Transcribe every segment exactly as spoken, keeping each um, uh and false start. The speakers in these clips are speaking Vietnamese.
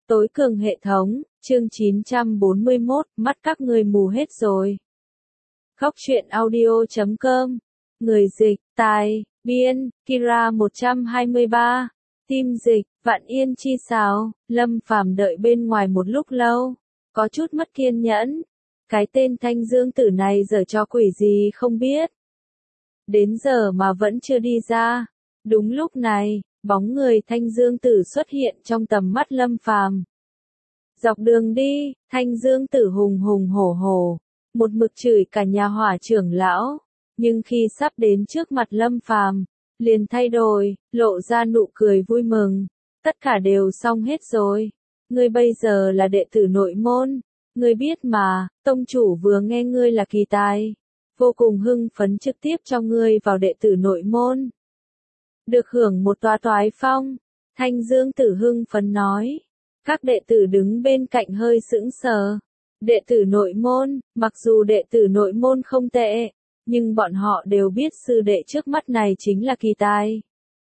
Tối cường hệ thống, chương chín trăm bốn mươi mốt, mắt các ngươi mù hết rồi. Khóc chuyện audio chấm com. Người dịch, tài, biên, Kira một trăm hai mươi ba. Tim dịch, Vạn Yên Chi Sào. Lâm Phàm đợi bên ngoài một lúc lâu, có chút mất kiên nhẫn. Cái tên Thanh Dương Tử này giở trò quỷ gì không biết. Đến giờ mà vẫn chưa đi ra. Đúng lúc này, bóng người Thanh Dương Tử xuất hiện trong tầm mắt Lâm Phàm. Dọc đường đi, Thanh Dương Tử hùng hùng hổ hổ, một mực chửi cả nhà hỏa trưởng lão, nhưng khi sắp đến trước mặt Lâm Phàm, liền thay đổi, lộ ra nụ cười vui mừng. Tất cả đều xong hết rồi. Ngươi bây giờ là đệ tử nội môn, ngươi biết mà, tông chủ vừa nghe ngươi là kỳ tài, vô cùng hưng phấn trực tiếp cho ngươi vào đệ tử nội môn. Được hưởng một tòa toái phong, Thanh Dương Tử hưng phấn nói. Các đệ tử đứng bên cạnh hơi sững sờ. Đệ tử nội môn, mặc dù đệ tử nội môn không tệ, nhưng bọn họ đều biết sư đệ trước mắt này chính là kỳ tài.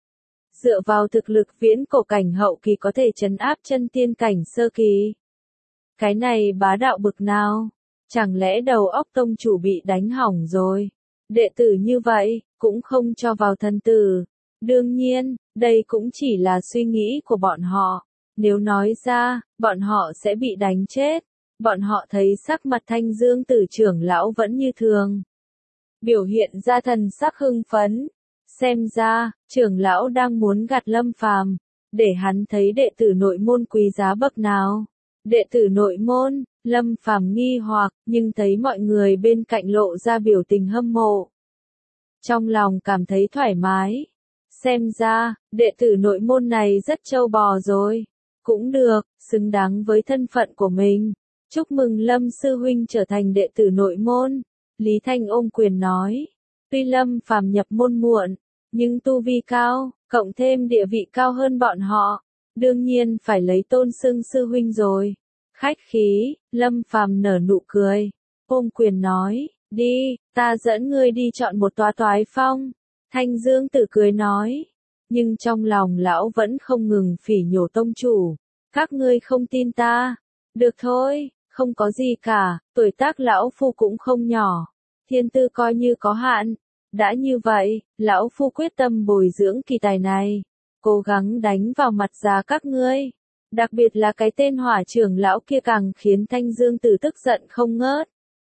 Dựa vào thực lực viễn cổ cảnh hậu kỳ có thể trấn áp chân tiên cảnh sơ kỳ. Cái này bá đạo bực nào? Chẳng lẽ đầu óc tông chủ bị đánh hỏng rồi? Đệ tử như vậy, cũng không cho vào thần tử. Đương nhiên, đây cũng chỉ là suy nghĩ của bọn họ. Nếu nói ra, bọn họ sẽ bị đánh chết. Bọn họ thấy sắc mặt Thanh Dương Tử trưởng lão vẫn như thường. Biểu hiện ra thần sắc hưng phấn. Xem ra, trưởng lão đang muốn gạt Lâm Phàm, để hắn thấy đệ tử nội môn quý giá bậc nào. Đệ tử nội môn, Lâm Phàm nghi hoặc, nhưng thấy mọi người bên cạnh lộ ra biểu tình hâm mộ. Trong lòng cảm thấy thoải mái. Xem ra, đệ tử nội môn này rất trâu bò rồi. Cũng được, xứng đáng với thân phận của mình. Chúc mừng Lâm sư huynh trở thành đệ tử nội môn. Lý Thanh ôm quyền nói. Tuy Lâm Phàm nhập môn muộn, nhưng tu vi cao, cộng thêm địa vị cao hơn bọn họ. Đương nhiên phải lấy tôn xưng sư huynh rồi. Khách khí, Lâm Phàm nở nụ cười. Ôm quyền nói, đi, ta dẫn ngươi đi chọn một tòa toái phong. Thanh Dương Tử cười nói. Nhưng trong lòng lão vẫn không ngừng phỉ nhổ tông chủ. Các ngươi không tin ta. Được thôi, không có gì cả, tuổi tác lão phu cũng không nhỏ. Thiên tư coi như có hạn. Đã như vậy, lão phu quyết tâm bồi dưỡng kỳ tài này. Cố gắng đánh vào mặt già các ngươi. Đặc biệt là cái tên hỏa trưởng lão kia càng khiến Thanh Dương Tử tức giận không ngớt.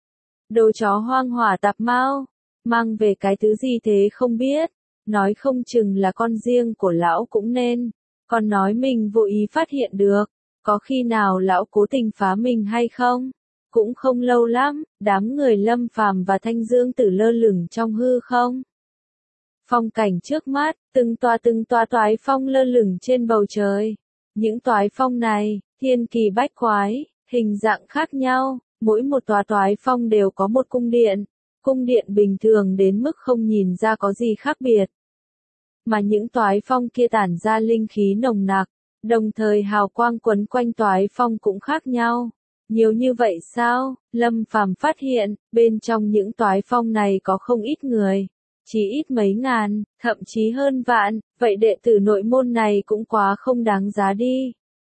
Đồ chó hoang hỏa tạp mau. Mang về cái thứ gì thế không biết. Nói không chừng là con riêng của lão cũng nên. Còn nói mình vô ý phát hiện được. Có khi nào lão cố tình phá mình hay không? Cũng không lâu lắm, đám người Lâm Phàm và Thanh Dương Tử lơ lửng trong hư không. Phong cảnh trước mắt, từng tòa từng tòa toái phong lơ lửng trên bầu trời. Những toái phong này, thiên kỳ bách quái, hình dạng khác nhau, mỗi một tòa toái phong đều có một cung điện. Cung điện bình thường đến mức không nhìn ra có gì khác biệt. Mà những toái phong kia tản ra linh khí nồng nặc, đồng thời hào quang quấn quanh toái phong cũng khác nhau. Nhiều như vậy sao? Lâm Phàm phát hiện, bên trong những toái phong này có không ít người. Chỉ ít mấy ngàn, thậm chí hơn vạn, vậy đệ tử nội môn này cũng quá không đáng giá đi.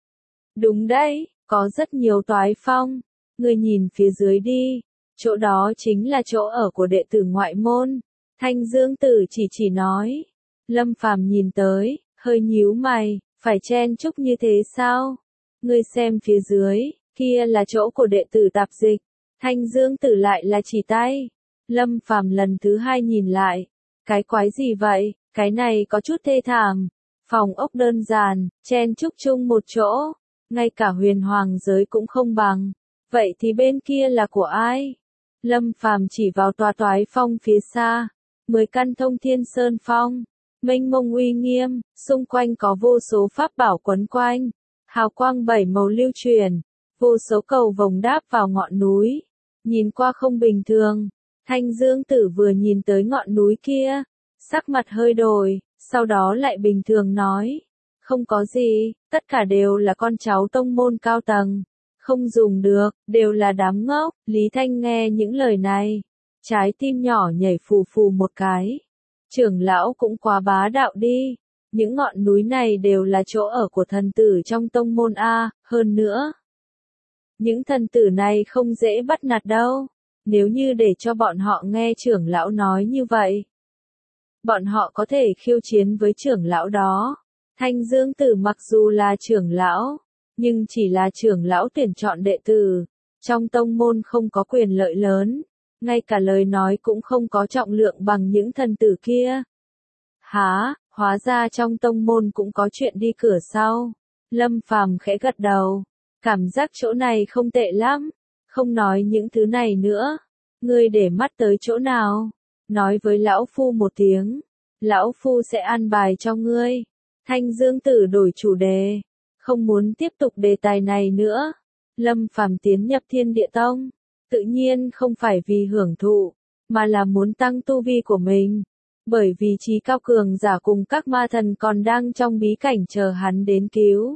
Đúng đấy, có rất nhiều toái phong. Người nhìn phía dưới đi. Chỗ đó chính là chỗ ở của đệ tử ngoại môn. Thanh Dương Tử chỉ chỉ nói. Lâm Phàm nhìn tới, hơi nhíu mày, phải chen chúc như thế sao? Ngươi xem phía dưới, kia là chỗ của đệ tử tạp dịch. Thanh Dương Tử lại là chỉ tay. Lâm Phàm lần thứ hai nhìn lại. Cái quái gì vậy? Cái này có chút thê thảm. Phòng ốc đơn giản, chen chúc chung một chỗ. Ngay cả huyền hoàng giới cũng không bằng. Vậy thì bên kia là của ai? Lâm Phàm chỉ vào tòa toái phong phía xa. Mười căn thông thiên sơn phong. Mênh mông uy nghiêm, xung quanh có vô số pháp bảo quấn quanh. Hào quang bảy màu lưu truyền. Vô số cầu vồng đáp vào ngọn núi. Nhìn qua không bình thường. Thanh Dương Tử vừa nhìn tới ngọn núi kia. Sắc mặt hơi đổi, sau đó lại bình thường nói. Không có gì, tất cả đều là con cháu tông môn cao tầng. Không dùng được, đều là đám ngốc. Lý Thanh nghe những lời này. Trái tim nhỏ nhảy phù phù một cái. Trưởng lão cũng quá bá đạo đi. Những ngọn núi này đều là chỗ ở của thần tử trong tông môn A, hơn nữa. Những thần tử này không dễ bắt nạt đâu. Nếu như để cho bọn họ nghe trưởng lão nói như vậy, bọn họ có thể khiêu chiến với trưởng lão đó. Thanh Dương Tử mặc dù là trưởng lão, nhưng chỉ là trưởng lão tuyển chọn đệ tử. Trong tông môn không có quyền lợi lớn, ngay cả lời nói cũng không có trọng lượng bằng những thần tử kia. Hả, hóa ra trong tông môn cũng có chuyện đi cửa sau. Lâm Phàm khẽ gật đầu, cảm giác chỗ này không tệ lắm, không nói những thứ này nữa. Ngươi để mắt tới chỗ nào? Nói với lão phu một tiếng, lão phu sẽ an bài cho ngươi. Thanh Dương Tử đổi chủ đề, không muốn tiếp tục đề tài này nữa. Lâm Phàm tiến nhập Thiên Địa Tông, tự nhiên không phải vì hưởng thụ, mà là muốn tăng tu vi của mình. Bởi vì trí cao cường giả cùng các ma thần còn đang trong bí cảnh chờ hắn đến cứu.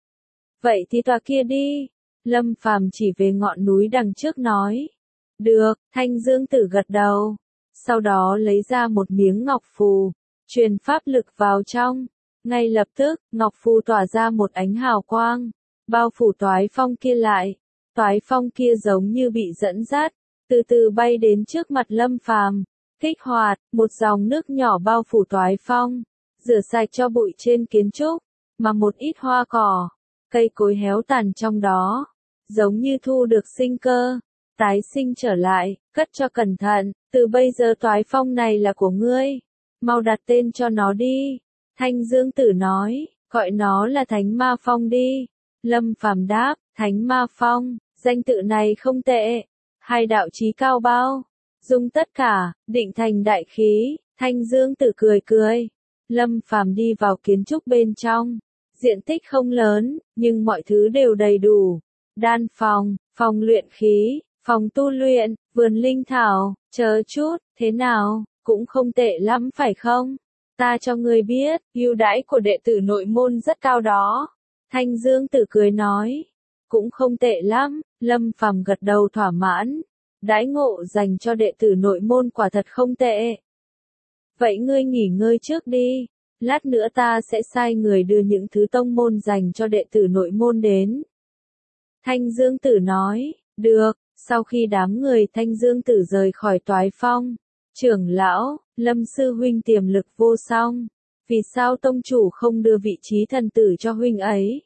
Vậy thì tòa kia đi. Lâm Phàm chỉ về ngọn núi đằng trước nói. Được, Thanh Dương Tử gật đầu. Sau đó lấy ra một miếng ngọc phù, truyền pháp lực vào trong. Ngay lập tức, ngọc phù tỏa ra một ánh hào quang, bao phủ toái phong kia lại. Toái phong kia giống như bị dẫn dắt, từ từ bay đến trước mặt Lâm Phàm. Kích hoạt, một dòng nước nhỏ bao phủ toái phong, rửa sạch cho bụi trên kiến trúc, mà một ít hoa cỏ, cây cối héo tàn trong đó, giống như thu được sinh cơ, tái sinh trở lại, cất cho cẩn thận, từ bây giờ toái phong này là của ngươi, mau đặt tên cho nó đi. Thanh Dương Tử nói, gọi nó là Thánh Ma Phong đi. Lâm Phàm đáp, Thánh Ma Phong, danh tự này không tệ, hai đạo chí cao bao dung tất cả, định thành đại khí. Thanh Dương Tử cười cười. Lâm Phàm đi vào kiến trúc bên trong. Diện tích không lớn, nhưng mọi thứ đều đầy đủ. Đan phòng, phòng luyện khí, phòng tu luyện, vườn linh thảo, chờ chút, thế nào, cũng không tệ lắm phải không? Ta cho ngươi biết, ưu đãi của đệ tử nội môn rất cao đó. Thanh Dương Tử cười nói, cũng không tệ lắm. Lâm Phàm gật đầu thỏa mãn. Đãi ngộ dành cho đệ tử nội môn quả thật không tệ. Vậy ngươi nghỉ ngơi trước đi, lát nữa ta sẽ sai người đưa những thứ tông môn dành cho đệ tử nội môn đến. Thanh Dương Tử nói, được. Sau khi đám người Thanh Dương Tử rời khỏi toái phong, trưởng lão, Lâm sư huynh tiềm lực vô song, vì sao tông chủ không đưa vị trí thần tử cho huynh ấy?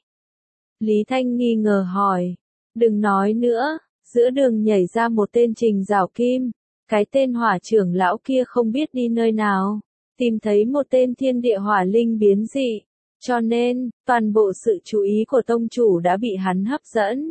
Lý Thanh nghi ngờ hỏi. Đừng nói nữa. Giữa đường nhảy ra một tên Trình Giảo Kim, cái tên hỏa trưởng lão kia không biết đi nơi nào, tìm thấy một tên thiên địa hỏa linh biến dị, cho nên, toàn bộ sự chú ý của tông chủ đã bị hắn hấp dẫn.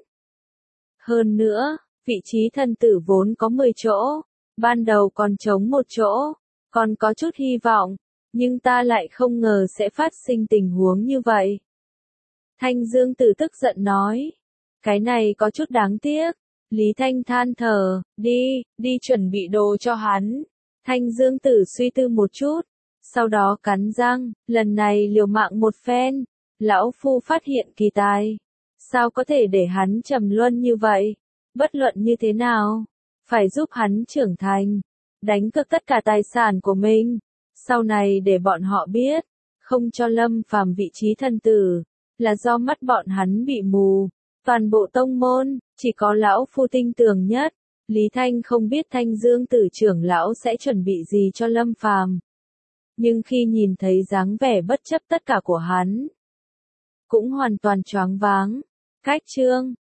Hơn nữa, vị trí thần tử vốn có mười chỗ, ban đầu còn trống một chỗ, còn có chút hy vọng, nhưng ta lại không ngờ sẽ phát sinh tình huống như vậy. Thanh Dương Tử tức giận nói, cái này có chút đáng tiếc. Lý Thanh than thở, đi, đi chuẩn bị đồ cho hắn. Thanh Dương Tử suy tư một chút, sau đó cắn răng, lần này liều mạng một phen. Lão phu phát hiện kỳ tài, sao có thể để hắn trầm luân như vậy? Bất luận như thế nào, phải giúp hắn trưởng thành, đánh cược tất cả tài sản của mình. Sau này để bọn họ biết, không cho Lâm Phàm vị trí thần tử, là do mắt bọn hắn bị mù. Toàn bộ tông môn, chỉ có lão phu tin tưởng nhất. Lý Thanh không biết Thanh Dương Tử trưởng lão sẽ chuẩn bị gì cho Lâm Phàm. Nhưng khi nhìn thấy dáng vẻ bất chấp tất cả của hắn, cũng hoàn toàn choáng váng. Cách chương